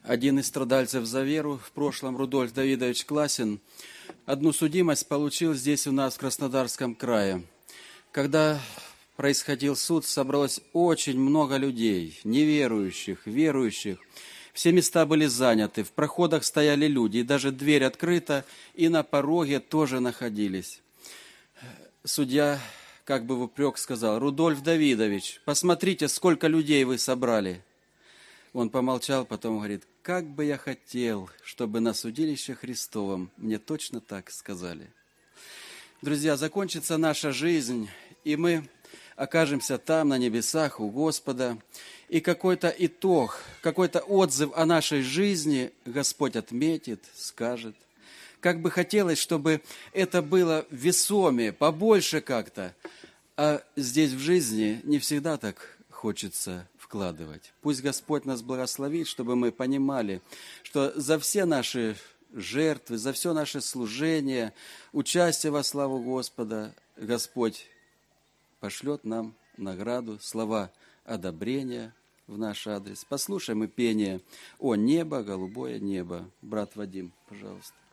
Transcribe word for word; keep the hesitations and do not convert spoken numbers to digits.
Один из страдальцев за веру, в прошлом Рудольф Давидович Класин, одну судимость получил здесь у нас в Краснодарском крае. Когда происходил суд, собралось очень много людей, неверующих, верующих. Все места были заняты, в проходах стояли люди, и даже дверь открыта, и на пороге тоже находились. Судья как бы в упрек сказал: «Рудольф Давидович, посмотрите, сколько людей вы собрали». Он помолчал, потом говорит: «Как бы я хотел, чтобы на судилище Христовом мне точно так сказали». Друзья, закончится наша жизнь, и мы окажемся там, на небесах, у Господа, и какой-то итог, какой-то отзыв о нашей жизни Господь отметит, скажет. Как бы хотелось, чтобы это было весомее, побольше как-то, а здесь в жизни не всегда так хочется вкладывать. Пусть Господь нас благословит, чтобы мы понимали, что за все наши жертвы, за все наше служение, участие во славу Господа, Господь пошлет нам награду, слова одобрения в наш адрес. Послушаем мы пение «О небо, голубое небо». Брат Вадим, пожалуйста.